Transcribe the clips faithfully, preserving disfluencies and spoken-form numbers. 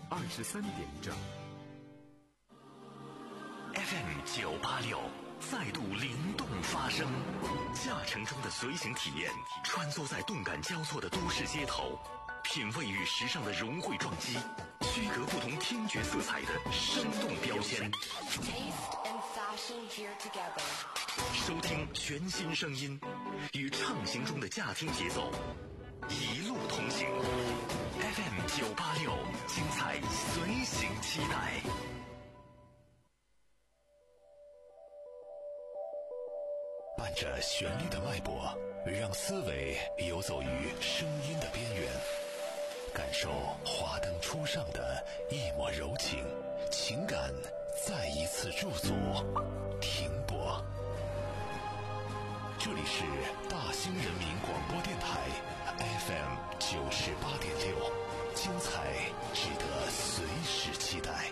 二十三点整。 F M 九八六再度灵动发声，驾乘中的随行体验，穿梭在动感交错的都市街头，品味与时尚的融汇撞击，区隔不同听觉色彩的生动标签。收听全新声音，与畅行中的驾听节奏，一路同行。F M 九八六，精彩随行期待。伴着旋律的脉搏，让思维游走于声音的边缘，感受华灯初上的一抹柔情，情感再一次驻足停泊。这里是大兴人民广播电台 F M 九十八点六，精彩值得随时期待。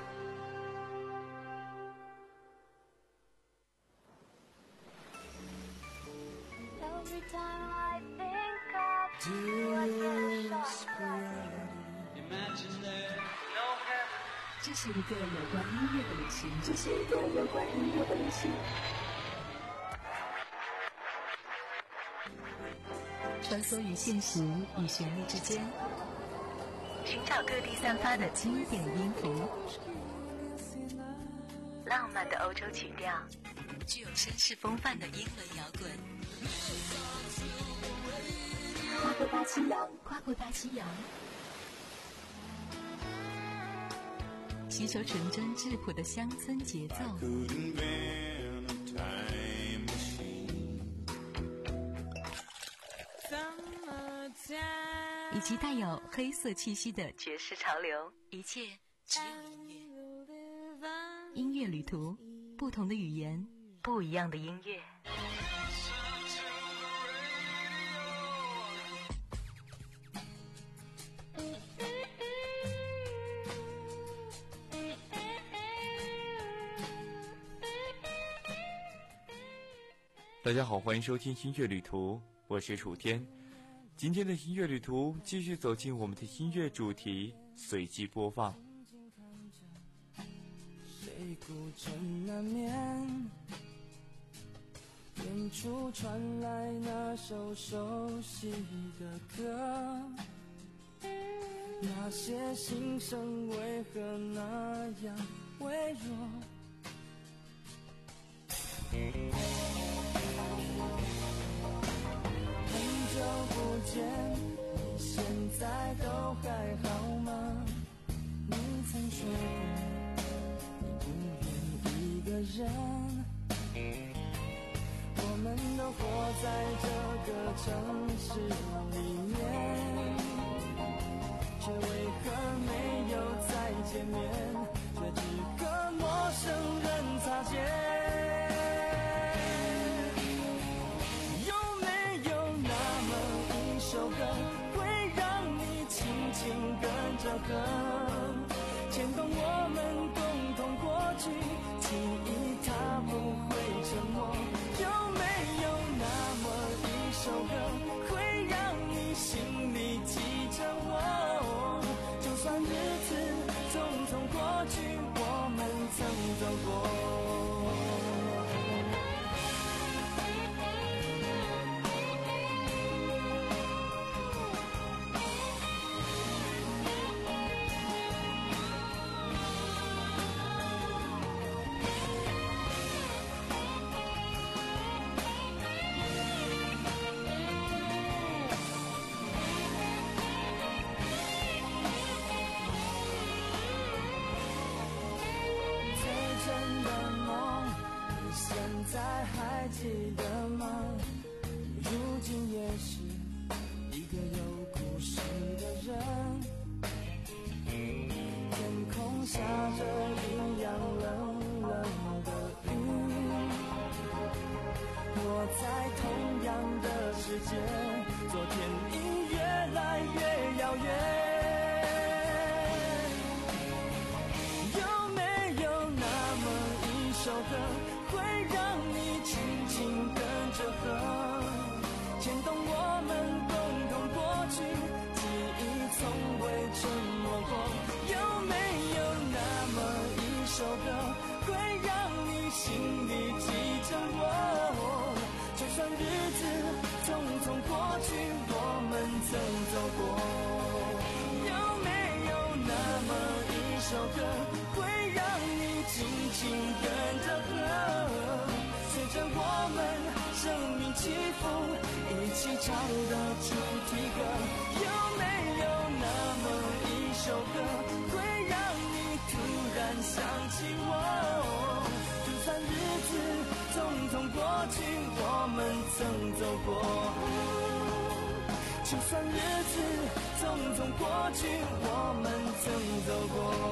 这是一个有关音乐的旅行，这是一个有关音乐的旅行。穿梭于现实与旋律之间，寻找各地散发的经典音符，浪漫的欧洲曲调，具有绅士风范的英伦摇滚。跨过大西洋，跨过大西洋，吸收纯真质朴的乡村节奏，以及带有黑色气息的爵士潮流，一切只有音乐。音乐旅途，不同的语言，不一样的音乐。 大家好，欢迎收听音乐旅途，我是楚天。今天的音乐旅途继续走进我们的音乐主题，随机播放。 谁孤枕难眠，远处传来那首熟悉的歌，那些心声为何那样微弱？很久不见，你现在都还好吗？你曾说过你不愿一个人，我们都活在这个城市里面，却为何没有再见面，却只和陌生人擦肩。首歌会让你轻轻跟着和，牵动我们共同过去，记忆它不会沉默。有没有那么一首歌会让你心里记着我？就算日子匆匆过去，我们曾走过。还记得吗？如今也是一个有故事的人，天空下着一样冷冷的雨，我在同样的世界，昨天已越来越遥远。有没有那么一首歌会让你轻轻跟着和，牵动我们共同过去，记忆从未沉默过。有没首歌会让你紧紧跟着和，随着我们生命起伏，一起唱的主题歌。有没有那么一首歌会让你突然想起我？就算日子匆匆过去，我们曾走过，就算日子匆匆过去，我们曾走过。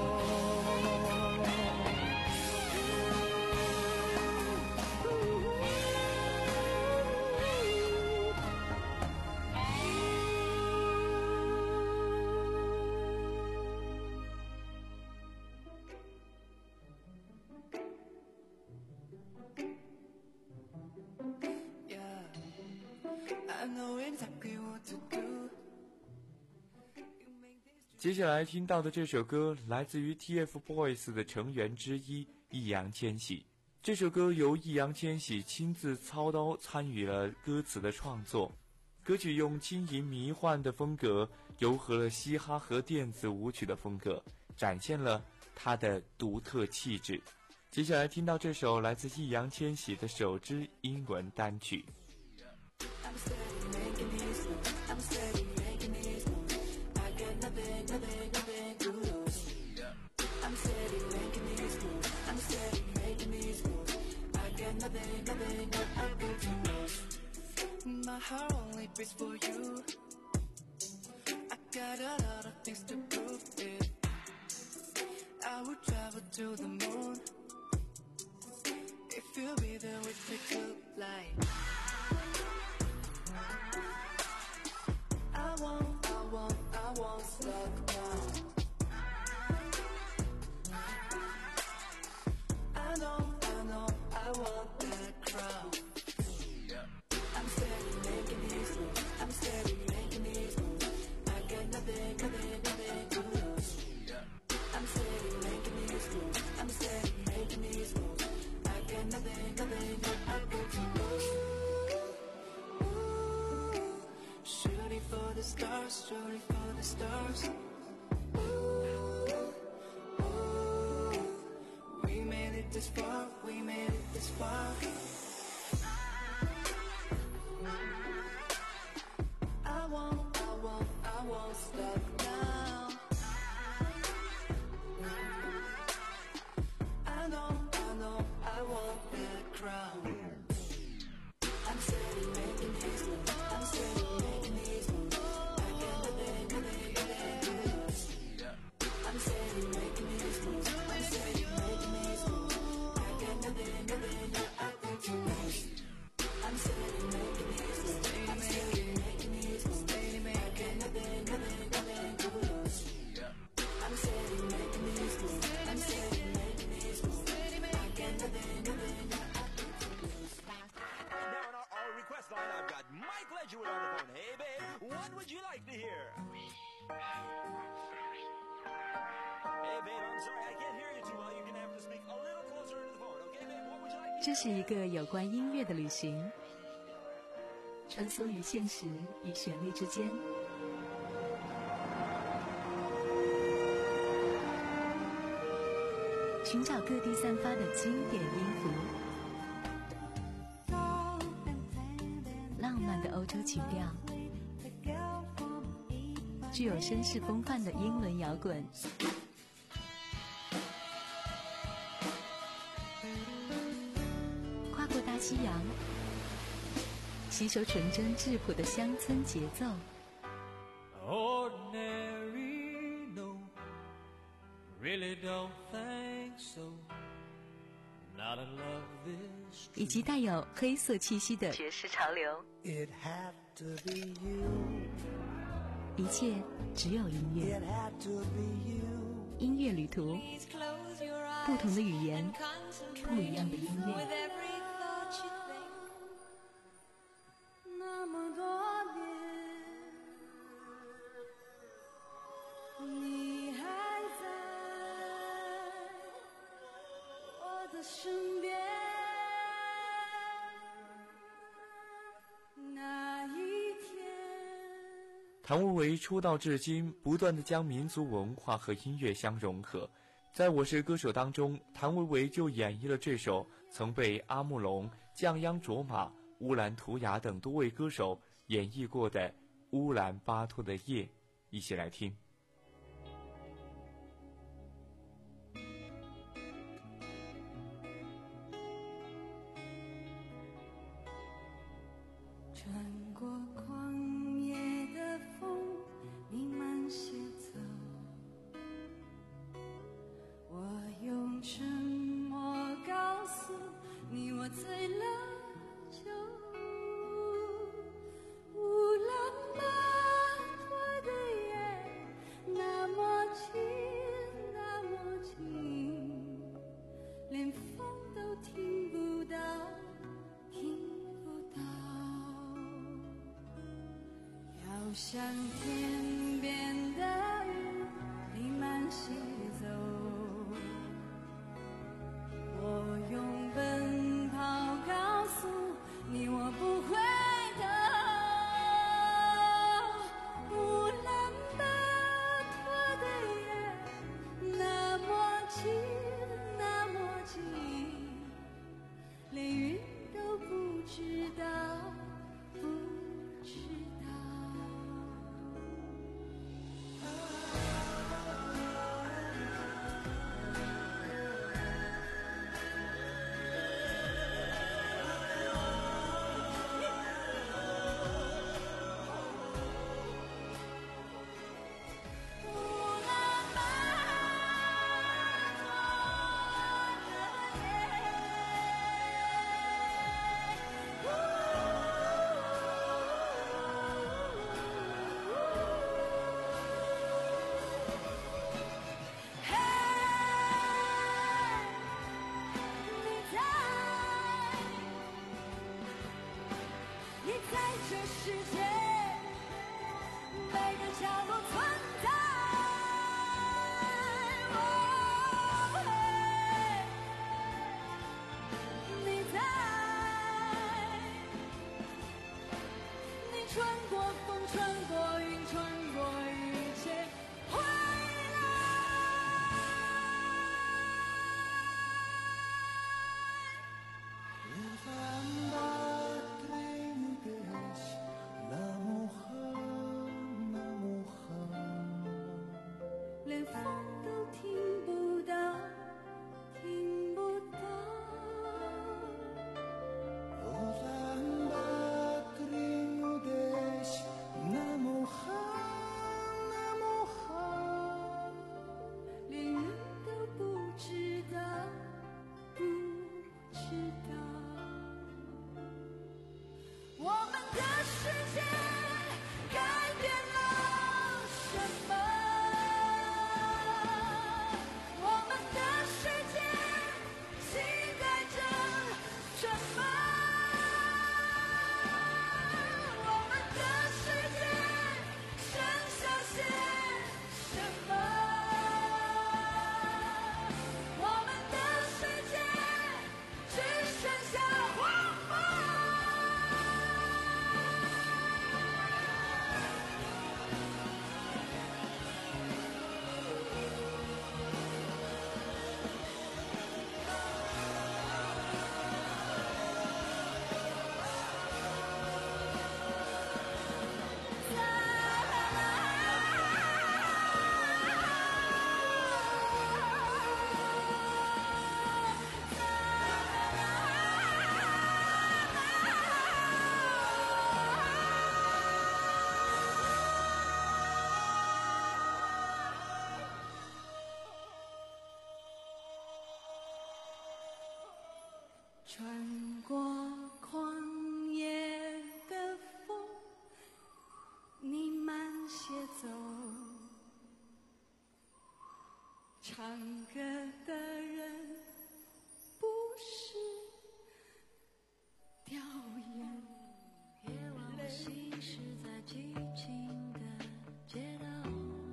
接下来听到的这首歌来自于 T F Boys 的成员之一易烊千玺。这首歌由易烊千玺亲自操刀参与了歌词的创作，歌曲用轻盈迷幻的风格糅合了嘻哈和电子舞曲的风格，展现了他的独特气质。接下来听到这首来自易烊千玺的首支英文单曲。 My heart only beats for you. I got a lot of things to prove it. I would travel to the moon if you'll be there with me to fly. I won't, I won't, I won't slow down. I know, I know, I want that crown.I'm steady making these moves. I'm steady making these moves. I got nothing, nothing, nothing to lose. I'm steady making these moves. I'm steady making these moves. I got nothing, nothing, nothing to lose. Ooh, shooting for the stars, shooting for the stars. Ooh, ooh, we made it this far, we made it this far.I won't, I won't, I won't stop now. I know, I know, I want that crown. I'm steady making these moves. I'm steady making these moves. I got nothing, nothing, nothing to lose. I'm steady making these moves. I'm steady making these moves. I got nothing, nothing, nothing to lose. I'm steady making these moves. I'm steady making these moves.I'm steady making these moves. I'm steady making these moves. I got nothing, nothing, nothing to lose. Now on our, our request line, I've got Mike Ledgerwood on the phone. Hey, babe, what would you like to hear? Hey, babe, I'm sorry, I can't hear you too well. You're gonna have to speak a little closer into the phone, okay, babe? What would you like to hear? 这是一个有关音乐的旅行，穿梭于现实与旋律之间。寻找各地散发的经典音符，浪漫的欧洲曲调，具有绅士风范的英伦摇滚，跨过大西洋，吸收纯真质朴的乡村节奏。 Ordinary, no, really don't think so. Not in love this. 以及带有黑色气息的爵士潮流。 It had to be you. 一切只有音乐。 It had to be you. 音乐旅途，不同的语言，不一样的音乐。 那么多年，你还在我的身边。那一天， 谭维维出道至今，不断地将民族文化和音乐相融合， 在我是歌手当中，谭维维就演绎了这首曾被阿木龙、降央卓玛、乌兰图雅等多位歌手演绎过的乌兰巴托的夜，一起来听。 穿过旷野的风，弥漫鞋走，我用沉默告诉你，我醉了酒。乌兰巴托的夜，那么近，那么近，连风都听不到，听不到。要像天边的云，弥漫西走。我用奔跑告诉你，我不会的。乌兰巴托的夜，那么近，那么近，连云都不知道，不知道。穿过旷野的风，弥漫鞋走，唱歌的人不是掉眼别忘了行驶在寂静的街道，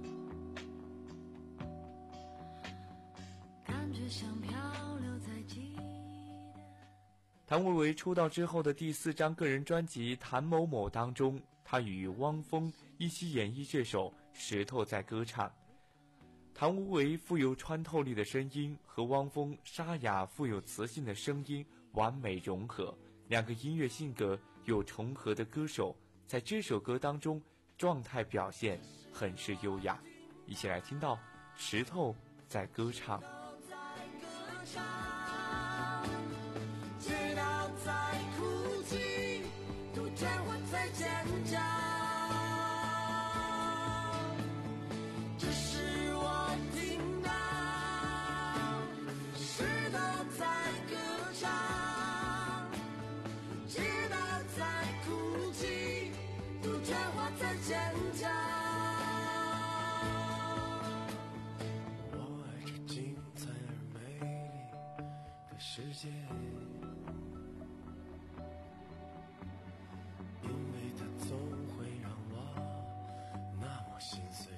感觉像漂流在记忆的。 谭维维出道之后的第四张个人专辑《谭某某》当中，他与汪峰一起演绎这首《石头在歌唱》。 谭维维富有穿透力的声音和汪峰沙哑富有磁性的声音完美融合，两个音乐性格有重合的歌手在这首歌当中状态表现很是优雅。一起来听到石头在歌唱。 街道在哭泣，杜鹃花在尖叫，这是我听到，石头在歌唱，街道在哭泣，杜鹃花在尖叫。我爱这精彩而美丽的世界，因为它总会让我那么心碎。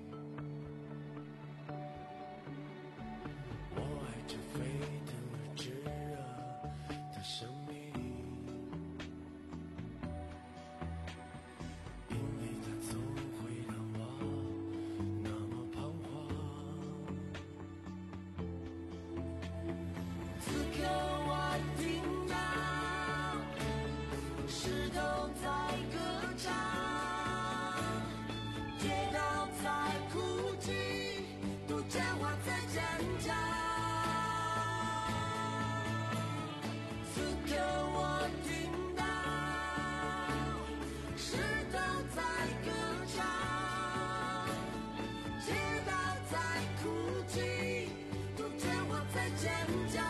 我爱这沸腾而炙热的生命，因为它总会让我那么彷徨。此刻我听到石头在歌唱，街道在哭泣，杜鹃花在尖叫。此刻我听到石头在歌唱，街道在哭泣，杜鹃花在尖叫。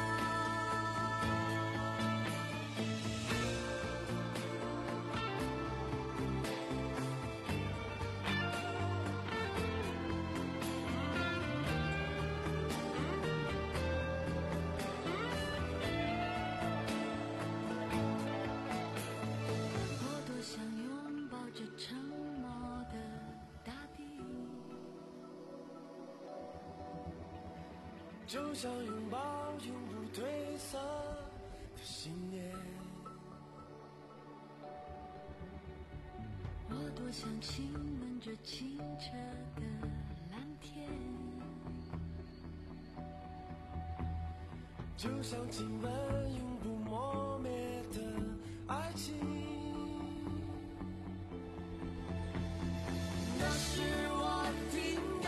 我多想拥抱这沉默的大地，就像拥抱永不褪色的信念。我多想亲吻这清澈的蓝天，就像亲吻永不磨灭的爱情。那是我听到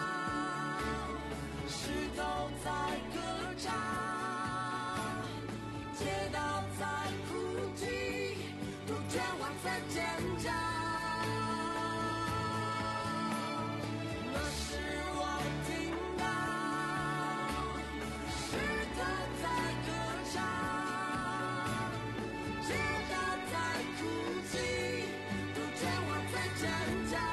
石头在歌唱，街道在哭泣，杜鹃花在尖叫。那是我听到石头在歌唱，街道在哭泣，杜鹃花在尖叫。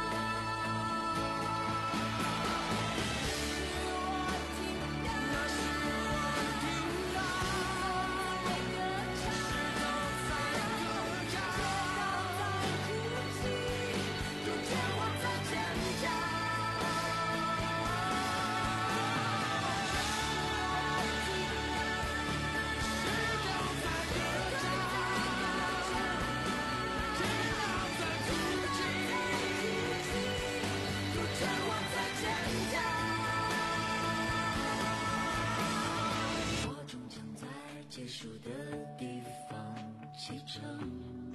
我终将在结束的地方启程，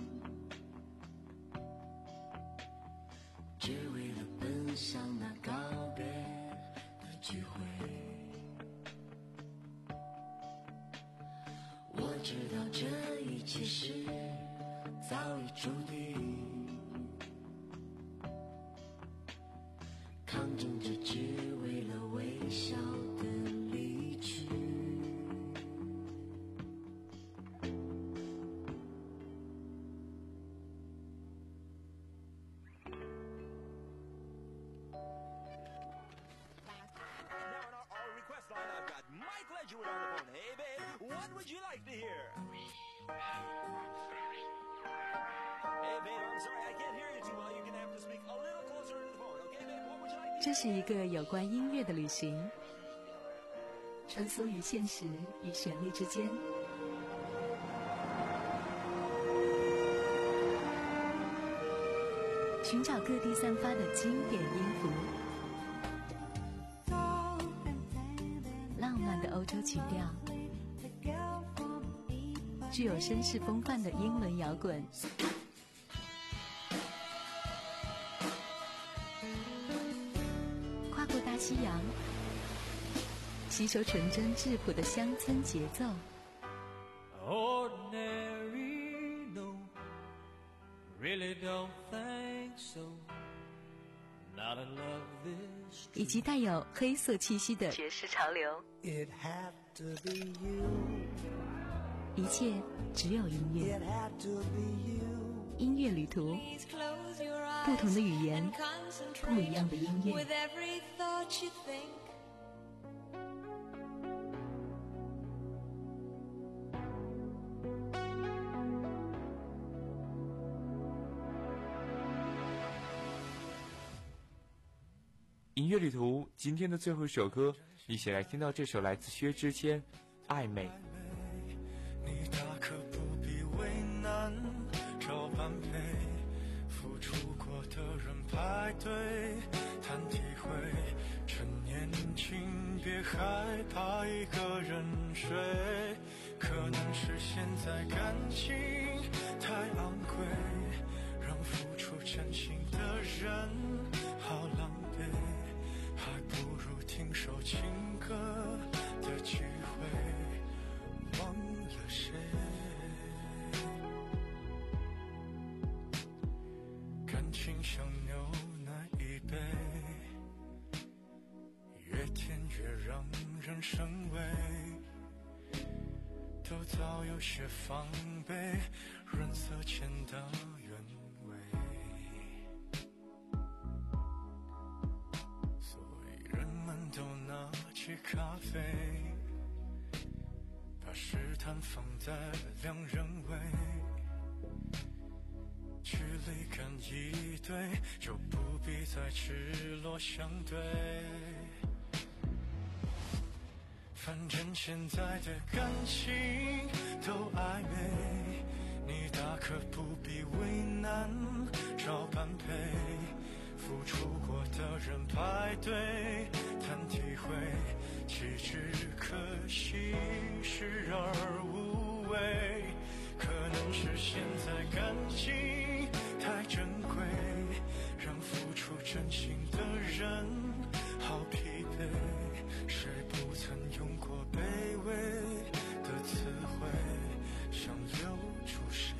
只为了奔向那告别的聚会。我知道这一切是早已注定，抗争着只为了微笑的离去。 Now on our, our request line, I've got Mike Ledgerwood on the phone. Hey, babe, what would you like to hear? Hey, babe, I'm sorry, I can't hear you too well. You're gonna have to speak a little closer into the phone, okay, babe? What would you like to hear? 这是一个有关音乐的旅行，穿梭于现实与旋律之间。寻找各地散发的经典音符， 欧洲曲调，具有绅士风范的英伦摇滚。跨过大西洋，吸收纯真质朴的乡村节奏。 Ordinary, no, really don't think so. Not in love this. 以及带有黑色气息的爵士潮流。 It had to be you. 一切只有音乐。 It had to be you. 音乐旅途，不同的语言，不一样的音乐。 With every thought you think. 音乐旅途今天的最后一首歌，一起来听到这首来自薛之谦《暧昧》。 你大可不必为难，找般配，付出过的人排队谈体会，趁年轻别害怕一个人睡，可能是现在感情太昂贵，让付出真心的人好狼狈，还不如听首情歌的机会，忘了谁。感情像牛奶一杯，越甜越让人生畏，都早有些防备，润色前的原味。所以人们都拿起咖啡，把试探放在两人位，距离感一对，就不必再赤裸相对。反正现在的感情都暧昧，你大可不必为难，找般配，付出过的人排队谈体会，岂止可惜视而无味，可能是现在感情太珍贵，让付出真心的人好疲惫，谁不曾用过卑微的词汇，想留住谁？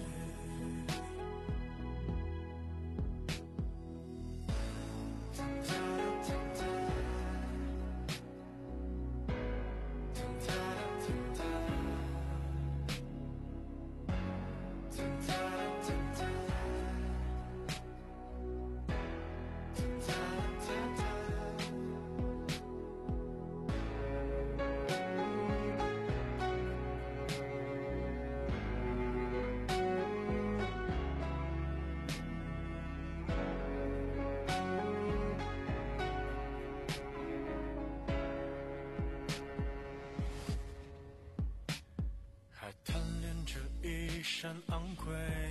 一身昂贵，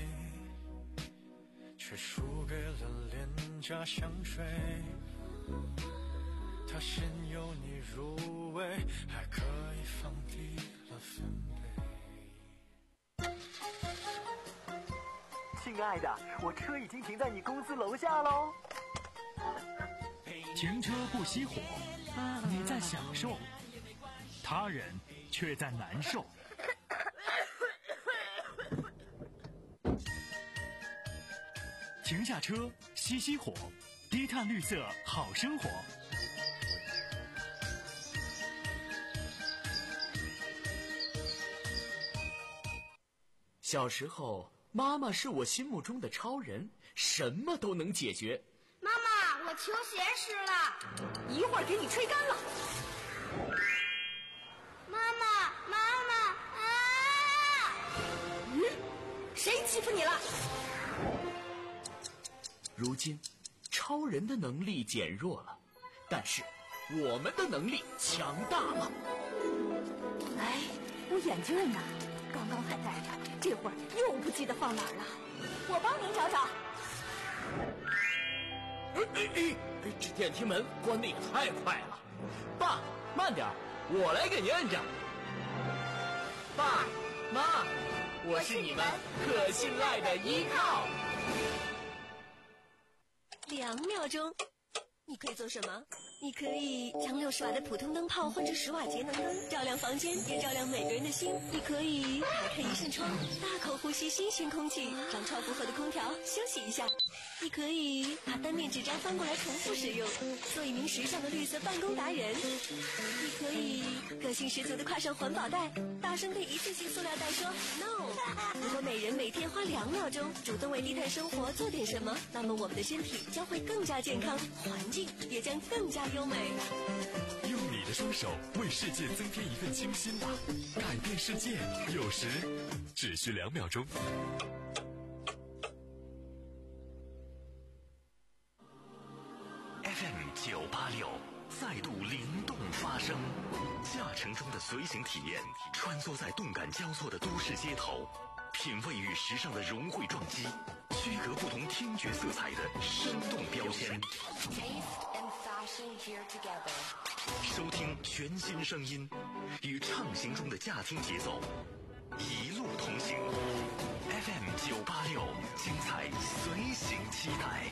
却输给了廉价香水。它先由你入味，还可以放低了分贝。 亲爱的，我车已经停在你公司楼下喽。 停车不熄火，你在享受，他人却在难受。停下车，熄熄火，低碳绿色好生活。 小时候，妈妈是我心目中的超人，什么都能解决。 妈妈，我球鞋湿了， 一会儿给你吹干了。 妈妈，妈妈啊！ 嗯，谁欺负你了？ 如今，超人的能力减弱了，但是我们的能力强大了。 哎，我眼镜呢？刚刚还戴着，这会儿又不记得放哪儿了。 我帮您找找。 哎哎哎！这电梯门关得也太快了，爸，慢点， 我来给您摁着。爸妈，我是你们可信赖的依靠。 两秒钟，你可以做什么？你可以将六十瓦的普通灯泡换成十瓦节能灯，照亮房间，也照亮每个人的心。你可以打开一扇窗，大口呼吸新鲜空气，让超负荷的空调休息一下。你可以把单面纸张翻过来重复使用，做一名时尚的绿色办公达人。你可以个性十足的挎上环保袋，大声对一次性塑料袋说 no。如果每人每天花两秒钟主动为低碳生活做点什么，那么我们的身体将会更加健康，环境也将更加优美。 用你的双手为世界增添一份清新吧，改变世界有时只需两秒钟。F M 九八六再度灵动发声，驾乘中的随行体验，穿梭在动感交错的都市街头，品味与时尚的融汇撞击，区隔不同听觉色彩的生动标签。收听全新声音，与畅行中的驾听节奏，一路同行。F M 九八六，精彩随行期待。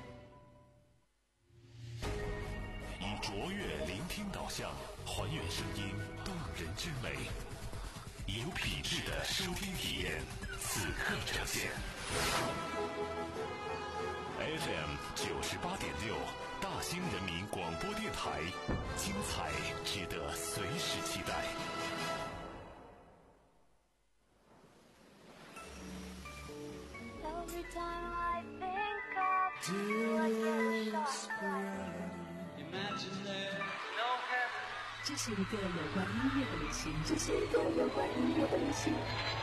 以卓越聆听导向，还原声音动人之美，有品质的收听体验，此刻呈现。F M 九十八点六，大兴人民广播电台，精彩值得随时期待。 这是一个有关音乐的旅行，这是一个有关音乐的旅行。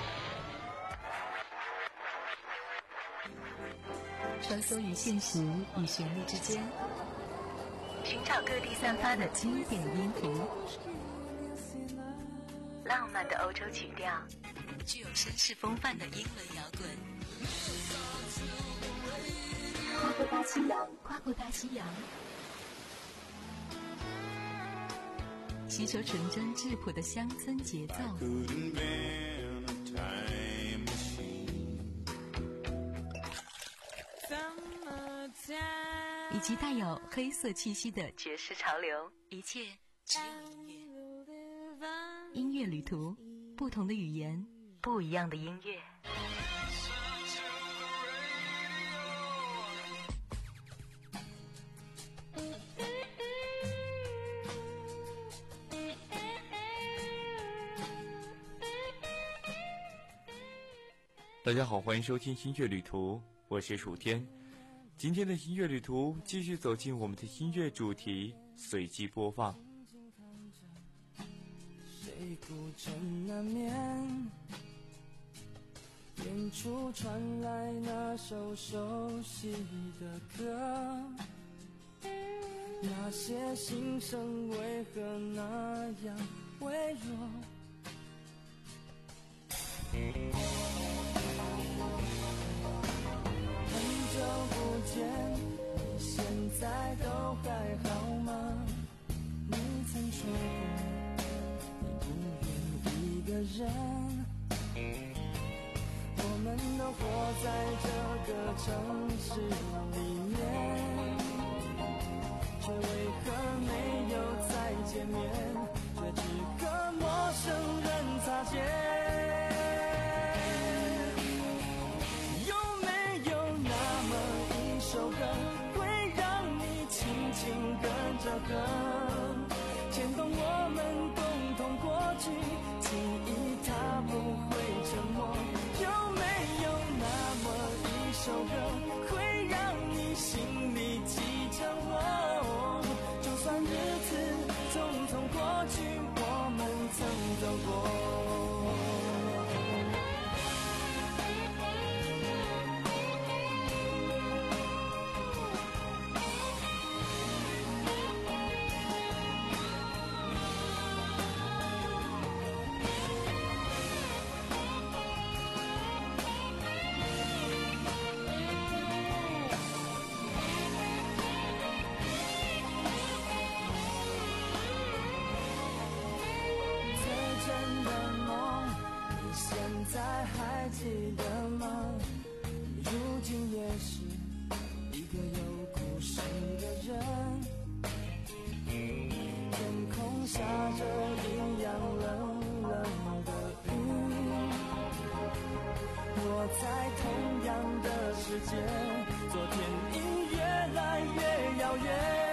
穿梭于现实与旋律之间，寻找各地散发的经典音符，浪漫的欧洲曲调，具有绅士风范的英伦摇滚。跨过大西洋，跨过大西洋，吸收纯真质朴的乡村节奏，以及带有黑色气息的爵士潮流，一切只有音乐。音乐旅途，不同的语言，不一样的音乐。 大家好，欢迎收听音乐旅途，我是楚天。今天的音乐旅途继续走进我们的音乐主题，随机播放。 谁孤枕难眠，远处传来那首熟悉的歌，那些心声为何那样微弱？很久不见，你现在都还好吗？你曾说过你不愿一个人，我们都活在这个城市里面，却为何没有再见面，却只和陌生人擦肩。首歌会让你轻轻跟着哼，牵动我们共同过去，记忆它不会沉默。有没有那么一首歌会让你心里记着我？就算日子匆匆过去，我们曾走过。 记得吗？如今也是一个有故事的人。天空下着一样冷冷的雨，我在同样的世界，昨天已越来越遥远。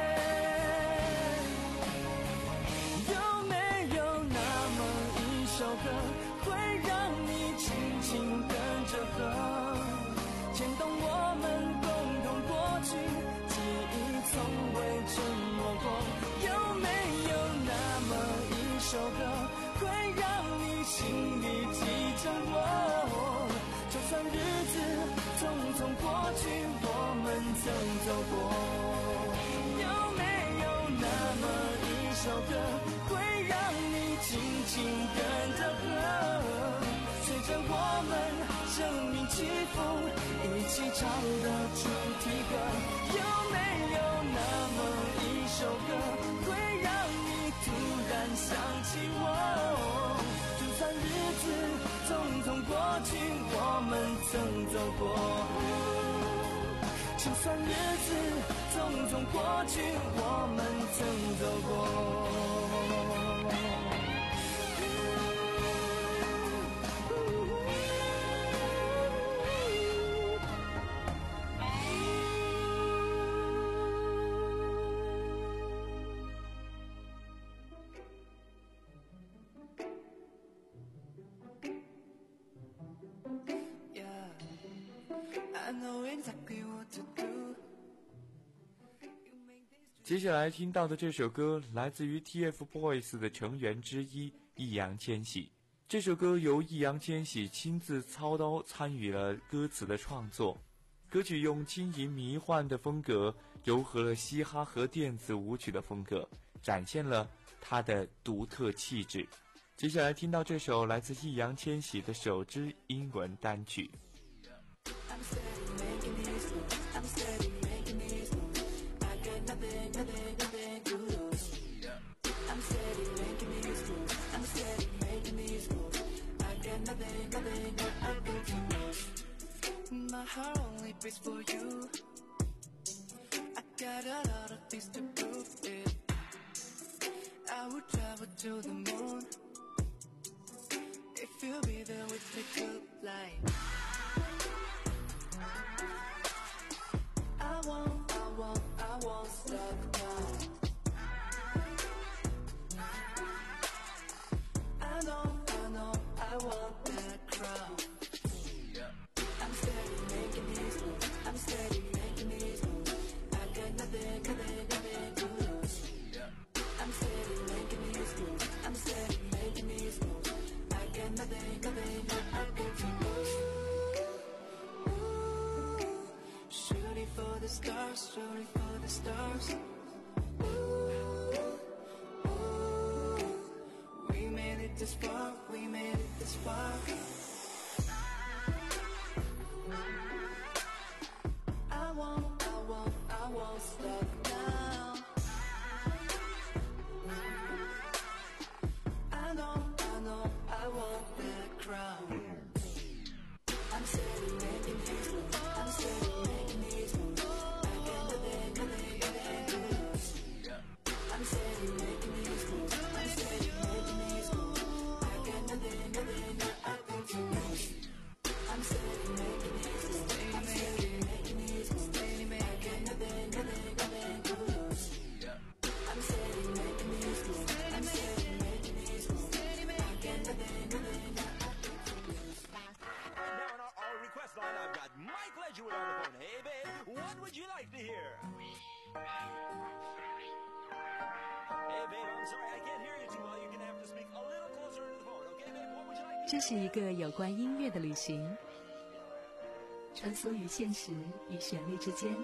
有没有那么一首歌，会让你轻轻跟着和，牵动我们共同过去，记忆从未沉默过。有没有那么一首歌，会让你心里记着我？就算日子匆匆过去，我们曾走过。有没有那么一首歌，会让你轻轻跟着和，随着我们生命起伏，一起唱的主题歌？有没有那么一首歌，会让你突然想起我？就算日子匆匆过去，我们曾走过。就算日子匆匆过去，我们曾走过。 接下来听到的这首歌来自于 T F Boys 的成员之一易烊千玺。这首歌由易烊千玺亲自操刀参与了歌词的创作，歌曲用轻盈迷幻的风格糅合了嘻哈和电子舞曲的风格，展现了他的独特气质。接下来听到这首来自易烊千玺的首支英文单曲。 My heart only beats for you. I got a lot of things to prove it. I would travel to the moon if you'll be there with me tonight. I won't, I won't, I won't stop now. I know, I know, I want that crown. I'm steady making these moves. I'm steady making these moves. I got nothing, nothing, nothing to lose. I'm steady making these moves. I'm steady making these moves. I got nothing, nothing, nothing to lose. Ooh, shooting for the stars, shooting for the stars. Ooh, ooh, we made it this far, we made it this far. I won't, I won't, I won't stop now. I know, I know, I want that crown. I'm steady making these moves. I'm steady making these moves. I got nothing, nothing, nothing to lose. I'm steady making these moves. I'm steady making these moves. I got nothing, nothing, nothing to lose. I'm steady making these moves. I'm steady making these moves. I got nothing, nothing, nothing to lose. I'm steady making these moves. I'm steady making these moves. I got nothing, nothing, nothing to lose. Now on our, our request line, I've got Mike Ledgerwood on the phone. Hey, babe, what would you like to hear? Hey, babe, I'm sorry, I can't hear you too well. You're gonna have to speak a little closer into the phone, okay, babe? What would you like to hear? 这是一个有关音乐的旅行，穿梭于现实与旋律之间。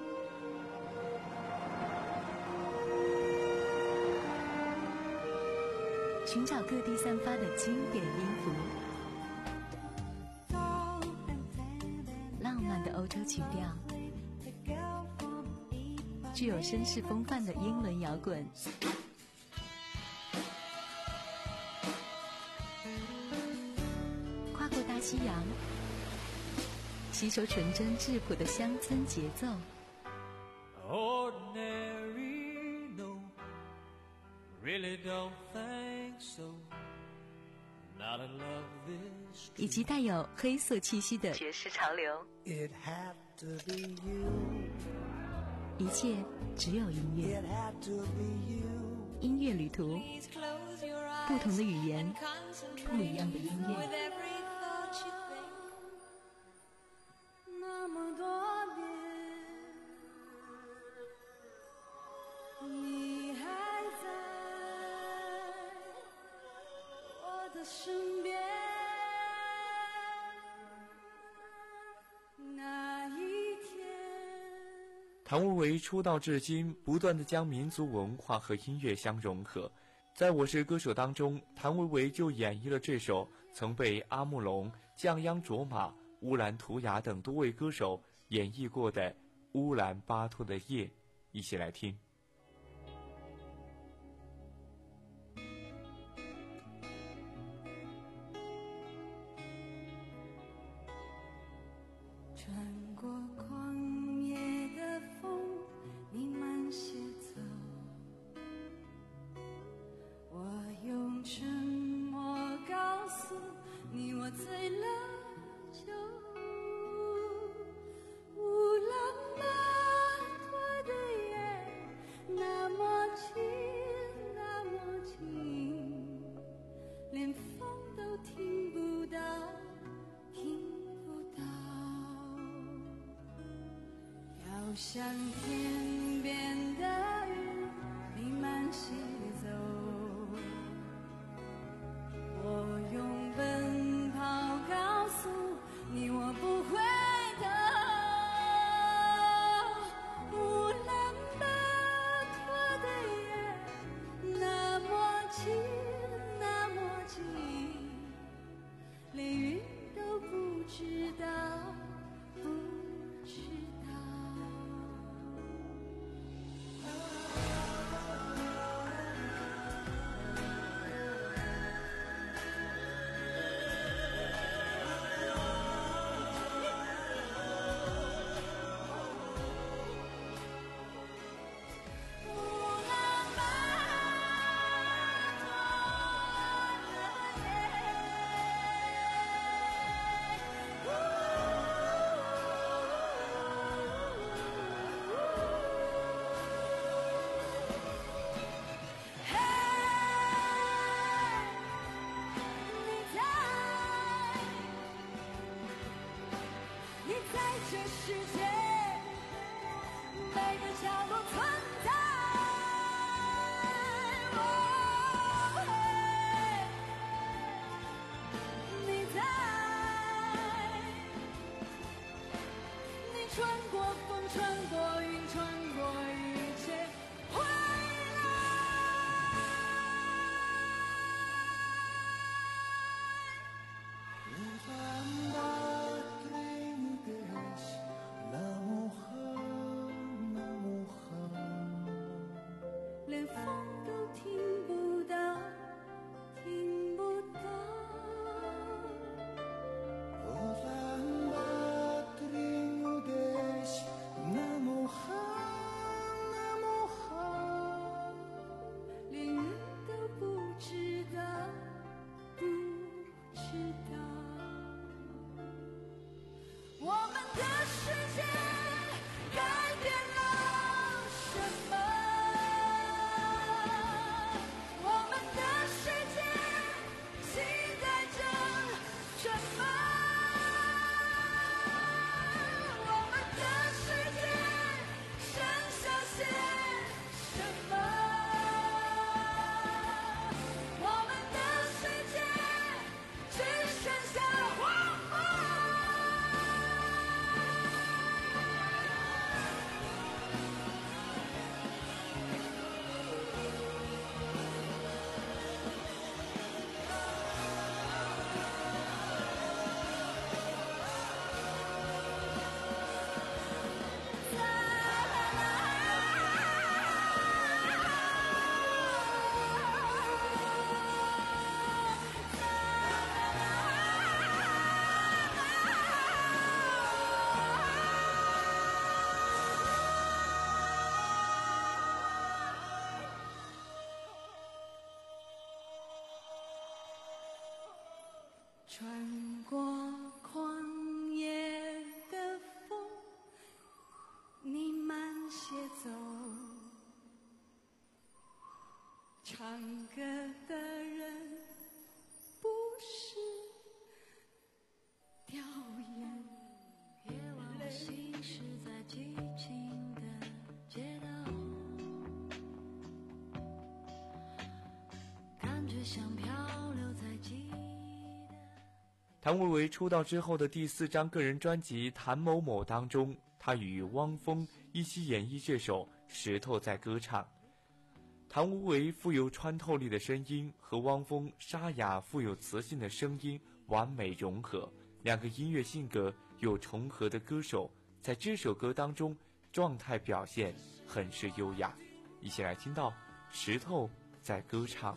寻找各地散发的经典音符，浪漫的欧洲曲调，具有绅士风范的英伦摇滚，跨过大西洋， 吸收纯真质朴的乡村节奏。 Ordinary, no, really don't think so. Not in love this 以及带有黑色气息的爵士潮流。 It had to be you. 一切只有音乐。 It had to be you. 音乐旅途，不同的语言，不一样的音乐。 那么多年，你还在我的身边。那一天， 谭维维出道至今，不断地将民族文化和音乐相融合。在我是歌手当中，谭维维就演绎了这首曾被阿木龙、降央卓玛、乌兰图雅等多位歌手演绎过的《乌兰巴托的夜》，一起来听。 穿过旷野的风，你慢些走。我用沉默告诉你，我醉了酒。乌兰巴托的夜，那么近，那么近，连风都听不到，听不到。飘向天边的云，你慢些走。我用奔跑告诉你，我不会等。乌兰巴托的夜，那么近，那么近，连云都不知道，不知道。你在这世界每个角落存在。哦嘿，你在，你穿过风，穿过云，穿过一切，回来。连风都听不到，听不到。 Lambatrinudes, namo 穿过旷野的风，你慢些走。唱歌的人不是吊唁。夜晚我行驶在寂静的街道，感觉像漂流在记忆。 谭维维出道之后的第四张个人专辑《谭某某》当中，他与汪峰一起演绎这首《石头在歌唱》。谭维维富有穿透力的声音和汪峰沙哑富有磁性的声音完美融合，两个音乐性格有重合的歌手在这首歌当中状态表现很是优雅。一起来听到《石头在歌唱》。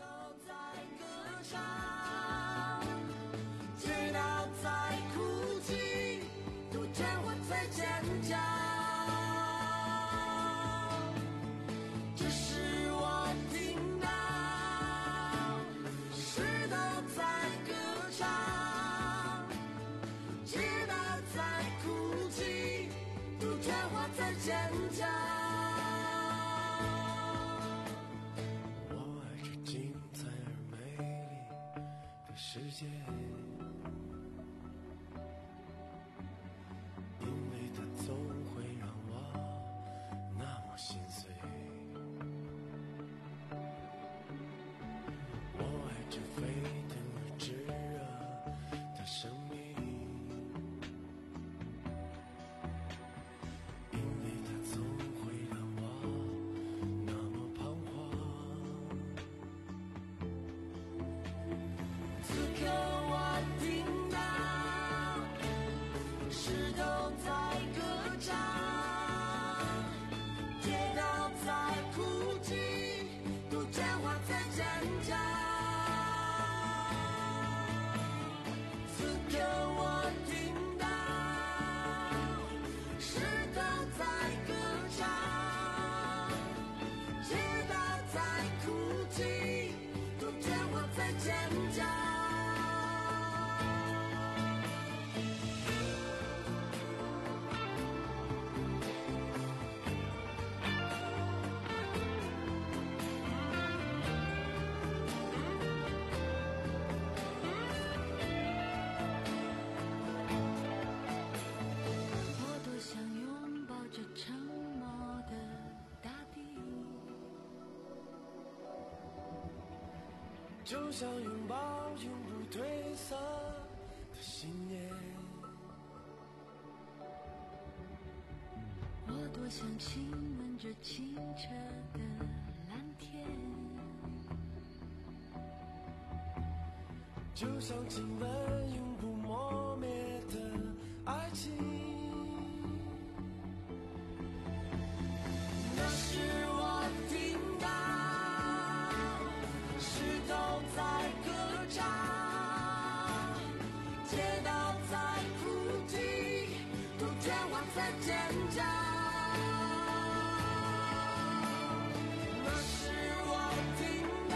世界，因为它总会让我那么心碎。我爱这沸腾而炙热的生命，因为它总会让我那么彷徨。此刻我听到石头在歌唱，街道在哭泣，杜鹃花在尖叫。此刻我听到石头在歌唱，街道在哭泣，杜鹃花在尖叫。就像拥抱永不褪色的信念， 我多想亲吻着清澈的蓝天， 就像亲吻永不磨灭的爱情。那是我听到石头在歌唱，街道在哭泣，杜鹃花在尖叫。那是我听到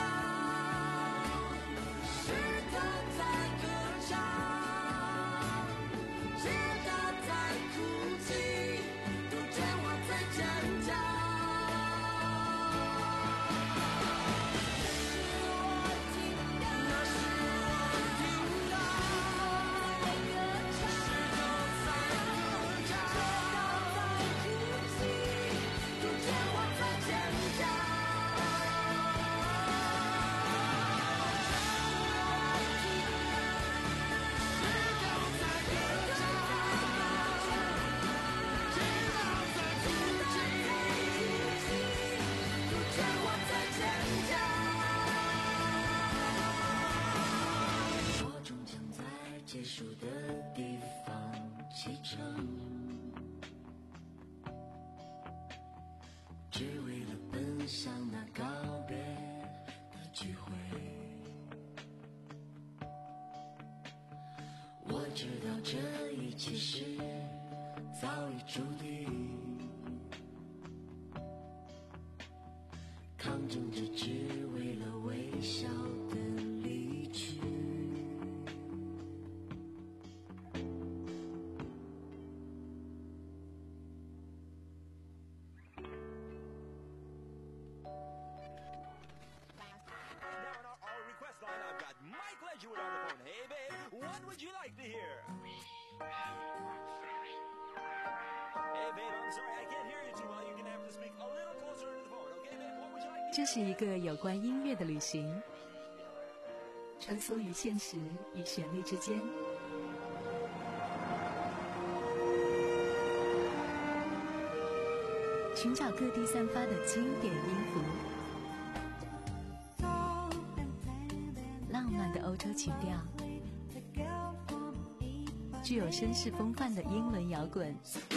石头在歌唱，街道在哭泣，杜鹃花在尖叫。结束的地方启程，只为了奔向那告别的聚会。我知道这一切是早已注定，抗争着只为了微笑的离去。 like to hear? Hey, babe, I'm sorry, I can't hear you too well. You're gonna have to speak a little closer into the phone, okay, babe? What would you like to hear? 这是一个有关音乐的旅行，穿梭于现实与旋律之间。寻找各地散发的经典音符，浪漫的欧洲曲调，具有绅士风范的英伦摇滚，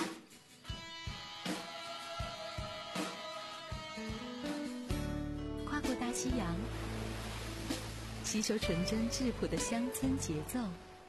跨过大西洋，吸收纯真质朴的乡村节奏。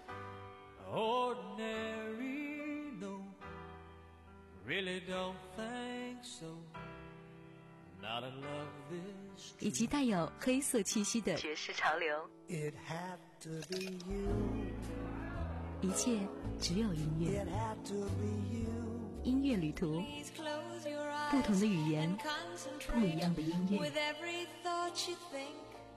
Ordinary, no, really don't think so. Not in love this. 以及带有黑色气息的爵士潮流。 It had to be you. 一切只有音乐。 It had to be you. 音乐旅途，不同的语言，不一样的音乐。 With every thought you think.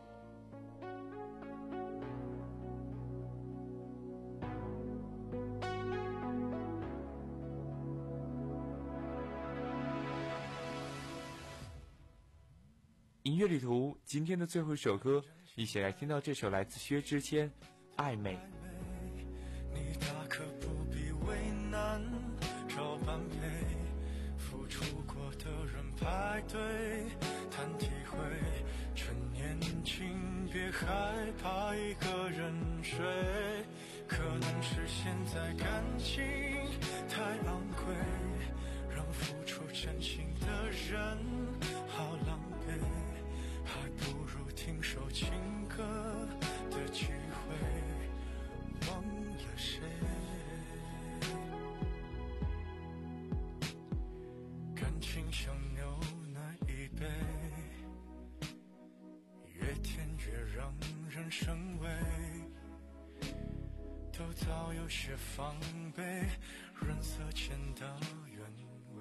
音乐旅途今天的最后一首歌，一起来听到这首来自薛之谦《暧昧》。 你大可不必为难，找般配，付出过的人排队谈体会，趁年轻别害怕一个人睡，可能是现在感情太昂贵，让付出真心的人好狼狈，还不如听首情歌的机会，忘了谁。感情像牛奶一杯，越甜越让人生畏，都早有些防备，人色间的原味。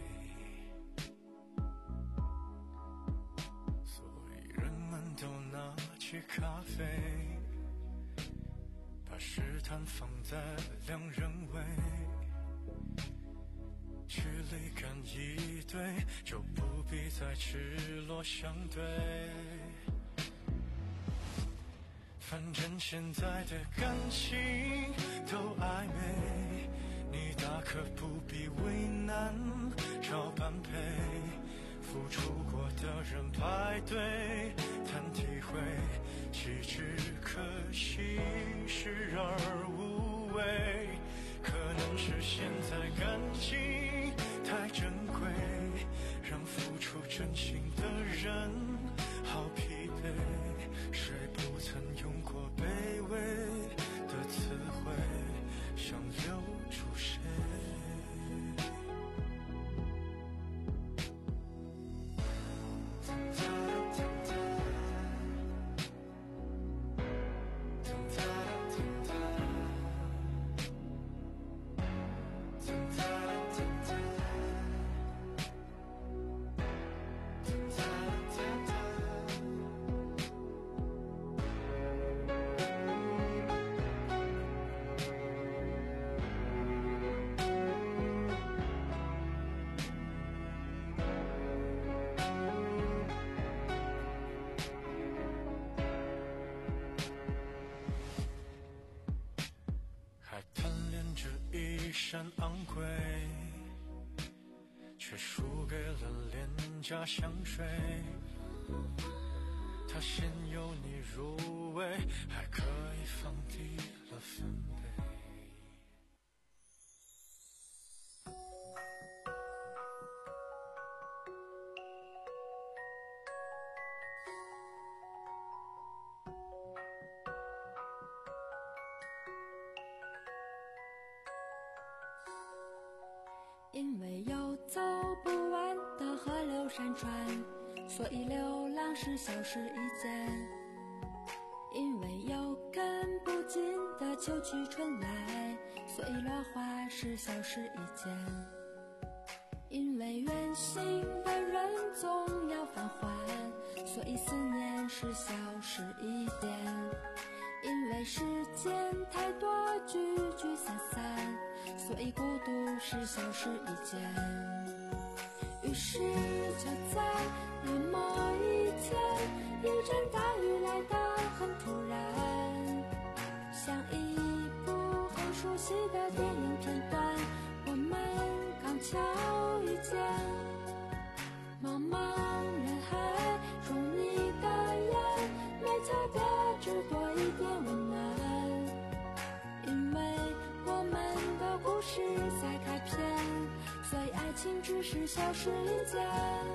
所以人们都拿起咖啡，把试探放在两人位，距离感一对，就不必再赤裸相对。反正现在的感情都暧昧，你大可不必为难，找般配，付出过的人排队谈体会，岂止可惜视而无味，可能是现在感情太珍贵，让付出真心的人好疲惫，谁不曾用过卑微的词汇，想留住谁？一身昂贵，却输给了廉价香水。它先由你入味，还可以放低了分贝。 因为有走不完的河流山川，所以流浪是小事一件。因为有跟不进的秋去春来，所以落花是小事一件。因为远行的人总要返还，所以思念是小事一点。 因为时间太多，聚聚散散，所以孤独是小事一件。于是就在那么一天，一阵大雨来得很突然，像一部很熟悉的电影片段，我们刚巧遇见。茫茫人海中你的眼没特别，只多一点温暖，因为我们的故事在开篇，所以爱情只是小事一件。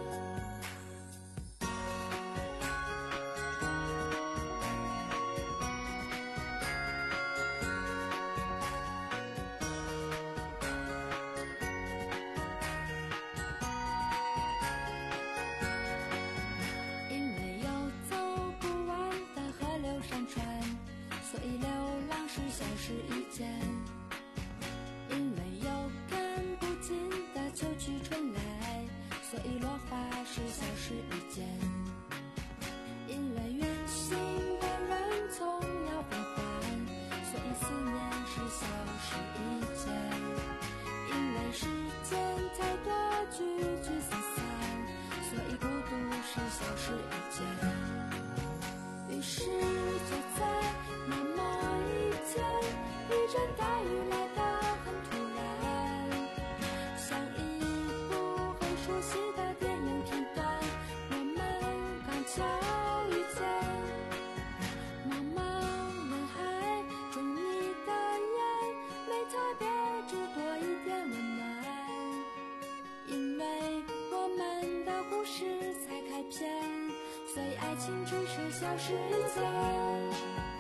所以爱情只是小事一件。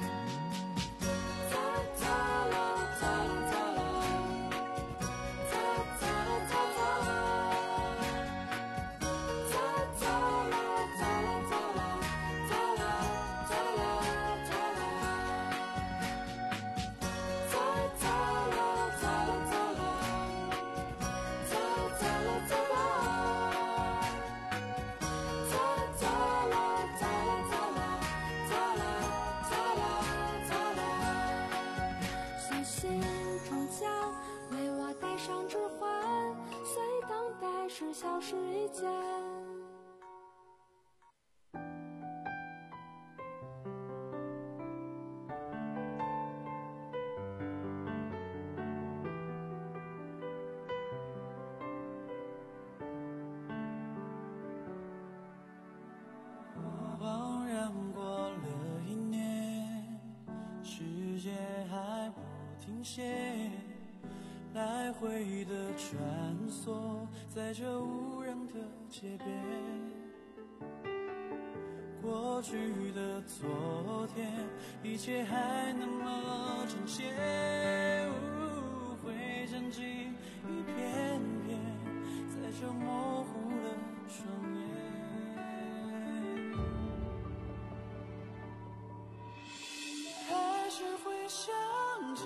是小事一件。 恍然过了一年，世界还不停歇，来回的穿梭在这无人的街边，过去的昨天，一切还那么真切，会想起一片片，在这模糊了双眼，还是会想起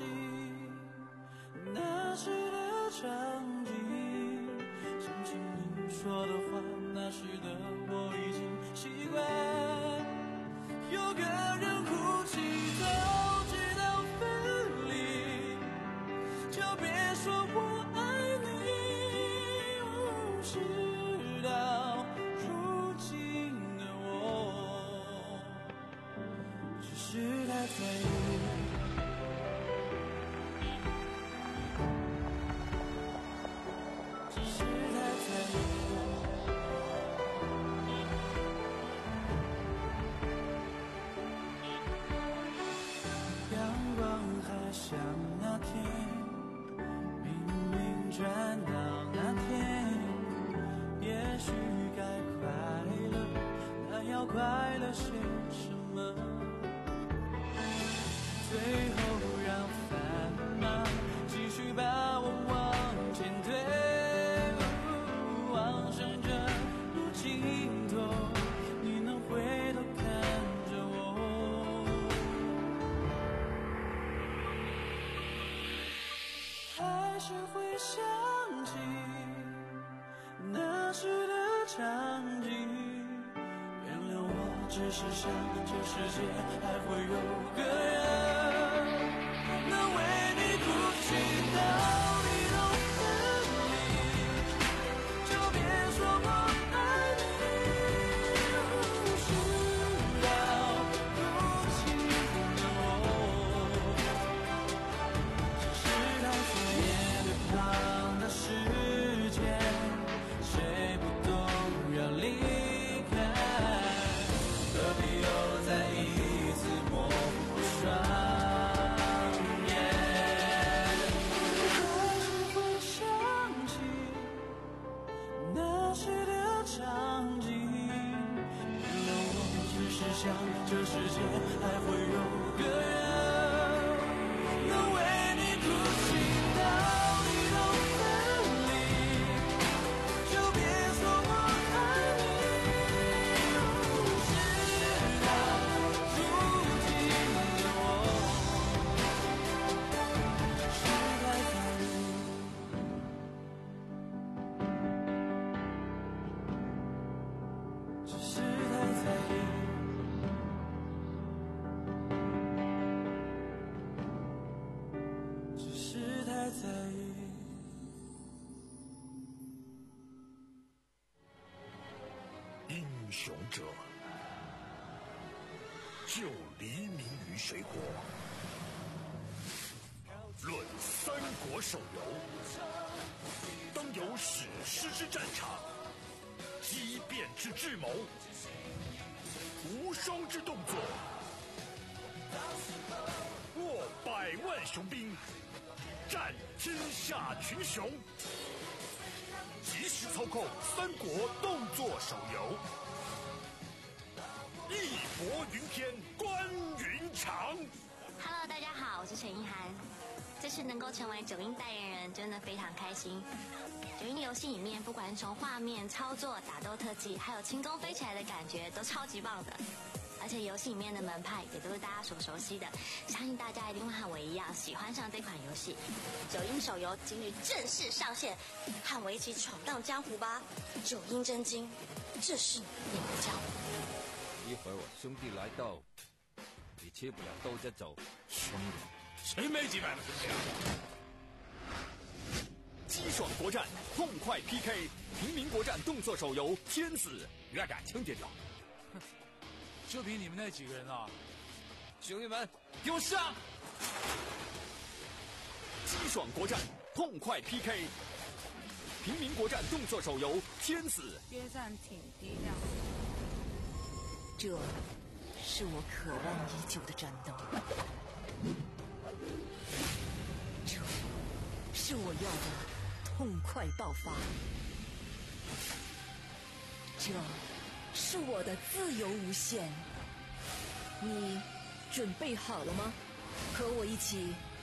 那时的场景，想起你说的话，那时的我已经习惯，有个人哭泣都知道分离，就别说我爱你，直到如今的我只是太在意，像那天明明转到那天，也许该快乐，但要快乐些什么？最后让烦恼继续把我往前推，望向这路尽头，你能回头看着我，还是会想起那时的场景，原谅我只是想这世界还会有个人行到你都分离，就别说我爱你。事到如今的我，只是太在意面对旁的世界，谁不都要离开？何必又再一次模糊双眼？还是会想起那时的场景，原来我只是想这世界还会有个人能为你哭泣到你都分离，就别说我爱你。事到如今的我，只是太在意，只是太在意。只是太在意。 英雄者，就黎明于水火。论三国手游，当有史诗之战场，激变之智谋，无双之动作，握百万雄兵，战天下群雄。即时操控三国动作手游，义薄云天，关云长。 Hello， 大家好，我是陈意涵。这次能够成为九阴代言人，真的非常开心。九阴的游戏里面，不管是从画面、操作、打斗特技，还有轻功飞起来的感觉，都超级棒的。而且游戏里面的门派也都是大家所熟悉的，相信大家一定会和我一样喜欢上这款游戏。九阴手游今日正式上线，和我一起闯荡江湖吧！九阴真经，这是你的教。 一会儿我兄弟来到，你切不了兜着走。 兄弟，谁没几百个兄弟啊？ 激爽国战，痛快 P K， 平民国战动作手游《天子》，越敢轻点掉。 就凭你们那几个人啊！ 兄弟们， 给我上！激爽国战，痛快 P K， 平民国战动作手游《天子》。 约战挺低调。 这是我渴望已久的战斗，这是我要的痛快爆发，这是我的自由无限。你准备好了吗？和我一起